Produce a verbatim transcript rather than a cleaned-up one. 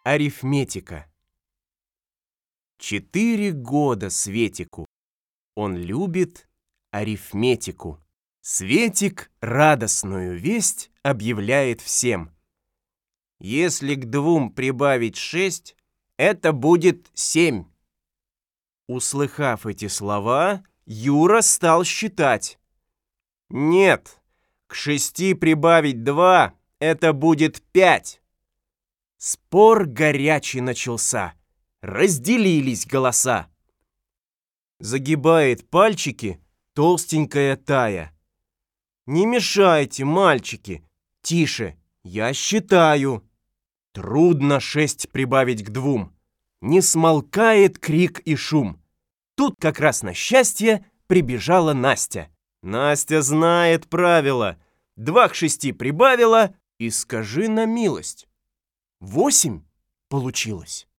Арифметика. Четыре года Светику. Он любит арифметику. Светик радостную весть объявляет всем. Если к двум прибавить шесть, это будет семь. Услыхав эти слова, Юра стал считать. Нет, к шести прибавить два, это будет пять. Спор горячий начался. Разделились голоса. Загибает пальчики толстенькая Тая. Не мешайте, мальчики. Тише, я считаю. Трудно шесть прибавить к двум. Не смолкает крик и шум. Тут как раз на счастье прибежала Настя. Настя знает правила. Два к шести прибавила, и скажи на милость. Восемь получилось.